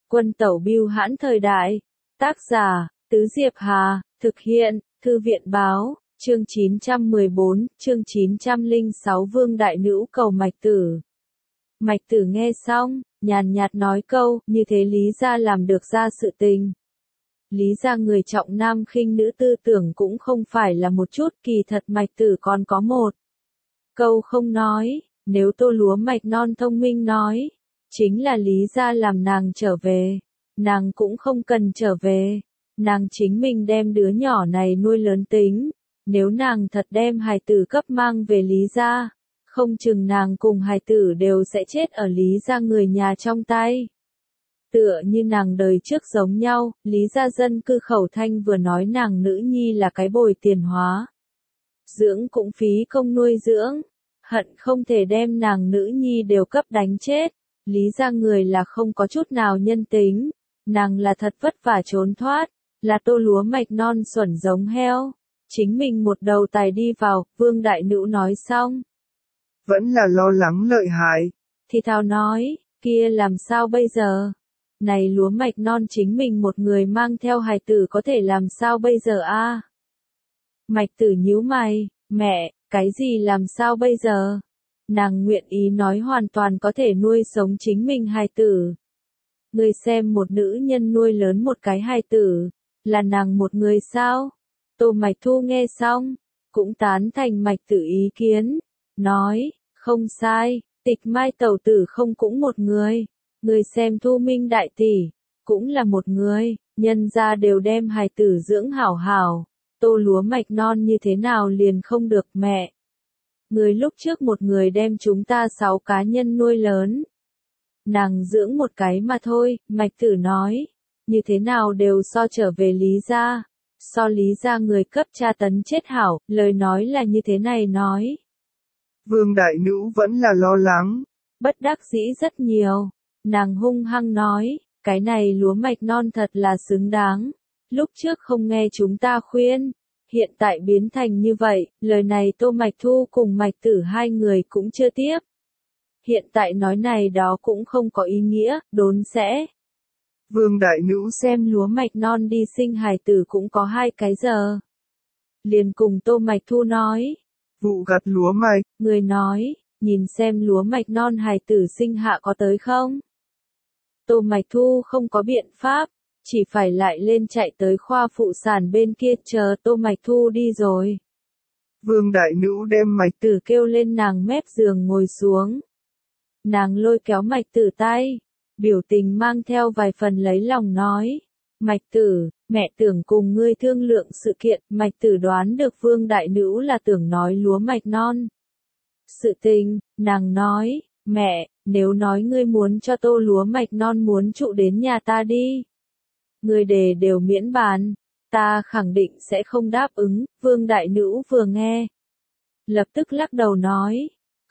Quân tẩu bưu hãn thời đại. Tác giả, Tứ Diệp Hà, thực hiện, Thư viện báo, chương 914, chương 906 Vương Đại Nữ cầu Mạch Tử. Mạch Tử nghe xong, nhàn nhạt nói câu, như thế Lý gia làm được ra sự tình. Lý gia người trọng nam khinh nữ tư tưởng cũng không phải là một chút, kỳ thật Mạch Tử còn có một câu không nói, nếu Tô Lúa Mạch Non thông minh nói, chính là Lý gia làm nàng trở về, nàng cũng không cần trở về, nàng chính mình đem đứa nhỏ này nuôi lớn tính, nếu nàng thật đem hài tử cấp mang về Lý gia, không chừng nàng cùng hài tử đều sẽ chết ở Lý gia người nhà trong tay. Tựa như nàng đời trước giống nhau, Lý gia dân cư khẩu thanh vừa nói nàng nữ nhi là cái bồi tiền hóa. Dưỡng cũng phí công nuôi dưỡng, hận không thể đem nàng nữ nhi đều cấp đánh chết. Lý gia người là không có chút nào nhân tính, nàng là thật vất vả trốn thoát, là Tô Lúa Mạch Non xuẩn giống heo. Chính mình một đầu tài đi vào, Vương Đại Nữ nói xong. Vẫn là lo lắng lợi hại. Thì thào nói, kia làm sao bây giờ? Này Lúa Mạch Non chính mình một người mang theo hài tử có thể làm sao bây giờ a? Mạch Tử nhíu mày, mẹ, cái gì làm sao bây giờ? Nàng nguyện ý nói hoàn toàn có thể nuôi sống chính mình hài tử. Người xem một nữ nhân nuôi lớn một cái hài tử, là nàng một người sao? Tô Mạch Thu nghe xong, cũng tán thành Mạch Tử ý kiến, nói, không sai, Tịch Mai tẩu tử không cũng một người, người xem Thu Minh đại tỷ, cũng là một người, nhân gia đều đem hài tử dưỡng hảo hảo, Tô Lúa Mạch Non như thế nào liền không được mẹ. Người lúc trước một người đem chúng ta 6 cá nhân nuôi lớn. Nàng dưỡng một cái mà thôi, Mạch Tử nói, như thế nào đều so trở về Lý gia. So Lý gia người cấp tra tấn chết hảo, lời nói là như thế này nói. Vương Đại Nữ vẫn là lo lắng. Bất đắc dĩ rất nhiều. Nàng hung hăng nói, cái này Lúa Mạch Non thật là xứng đáng. Lúc trước không nghe chúng ta khuyên, hiện tại biến thành như vậy, lời này Tô Mạch Thu cùng Mạch Tử hai người cũng chưa tiếp. Hiện tại nói này đó cũng không có ý nghĩa, đốn sẽ. Vương Đại Nữ xem Lúa Mạch Non đi sinh hài tử cũng có 2 cái giờ. Liền cùng Tô Mạch Thu nói. Vụ gặt lúa mạch. Người nói, nhìn xem Lúa Mạch Non hài tử sinh hạ có tới không? Tô Mạch Thu không có biện pháp, chỉ phải lại lên chạy tới khoa phụ sản bên kia chờ Tô Mạch Thu đi rồi. Vương Đại Nữ đem Mạch Tử kêu lên nàng mép giường ngồi xuống. Nàng lôi kéo Mạch Tử tay, biểu tình mang theo vài phần lấy lòng nói. Mạch Tử, mẹ tưởng cùng ngươi thương lượng sự kiện, Mạch Tử đoán được Vương Đại Nữ là tưởng nói Lúa Mạch Non. Sự tình, nàng nói, mẹ, nếu nói ngươi muốn cho Tô Lúa Mạch Non muốn trụ đến nhà ta đi. Ngươi đề đều miễn bàn, ta khẳng định sẽ không đáp ứng, Vương Đại Nữ vừa nghe. Lập tức lắc đầu nói,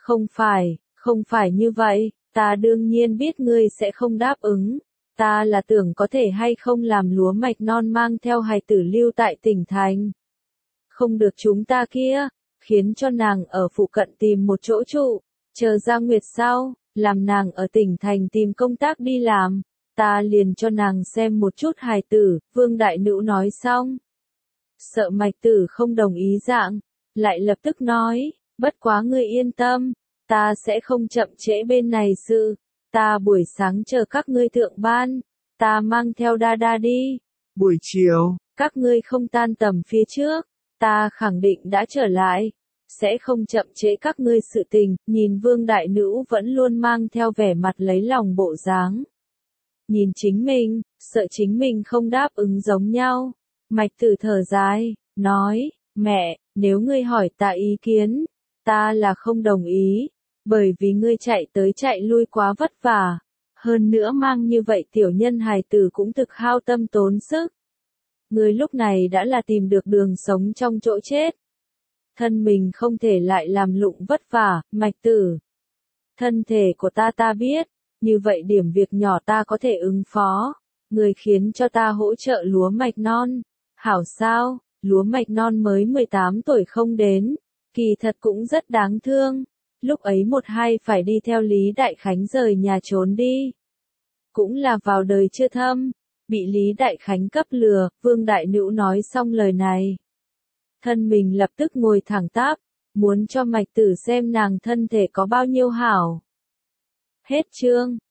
không phải như vậy, ta đương nhiên biết ngươi sẽ không đáp ứng. Ta là tưởng có thể hay không làm Lúa Mạch Non mang theo hài tử lưu tại tỉnh thành. Không được chúng ta kia, khiến cho nàng ở phụ cận tìm một chỗ trụ, chờ ra nguyệt sau, làm nàng ở tỉnh thành tìm công tác đi làm. Ta liền cho nàng xem một chút hài tử, Vương Đại Nữ nói xong. Sợ Mạch Tử không đồng ý dạng, lại lập tức nói, bất quá ngươi yên tâm, ta sẽ không chậm trễ bên này sự. Ta buổi sáng chờ các ngươi thượng ban, ta mang theo đa đa đi. Buổi chiều, các ngươi không tan tầm phía trước, ta khẳng định đã trở lại, sẽ không chậm trễ các ngươi sự tình. Nhìn Vương Đại Nữ vẫn luôn mang theo vẻ mặt lấy lòng bộ dáng. Nhìn chính mình, sợ chính mình không đáp ứng giống nhau. Mạch Tử thở dài, nói, mẹ, nếu ngươi hỏi ta ý kiến, ta là không đồng ý. Bởi vì ngươi chạy tới chạy lui quá vất vả, hơn nữa mang như vậy tiểu nhân hài tử cũng thực hao tâm tốn sức. Ngươi lúc này đã là tìm được đường sống trong chỗ chết. Thân mình không thể lại làm lụng vất vả, Mạch Tử. Thân thể của ta biết, như vậy điểm việc nhỏ ta có thể ứng phó. Ngươi khiến cho ta hỗ trợ Lúa Mạch Non. Hảo sao, Lúa Mạch Non mới 18 tuổi không đến, kỳ thật cũng rất đáng thương. Lúc ấy một hai phải đi theo Lý Đại Khánh rời nhà trốn đi. cũng là vào đời chưa thâm, bị Lý Đại Khánh cấp lừa. Vương Đại Nữu nói xong lời này, thân mình lập tức ngồi thẳng tắp, muốn cho Mạch Tử xem nàng thân thể có bao nhiêu hảo. Hết chương.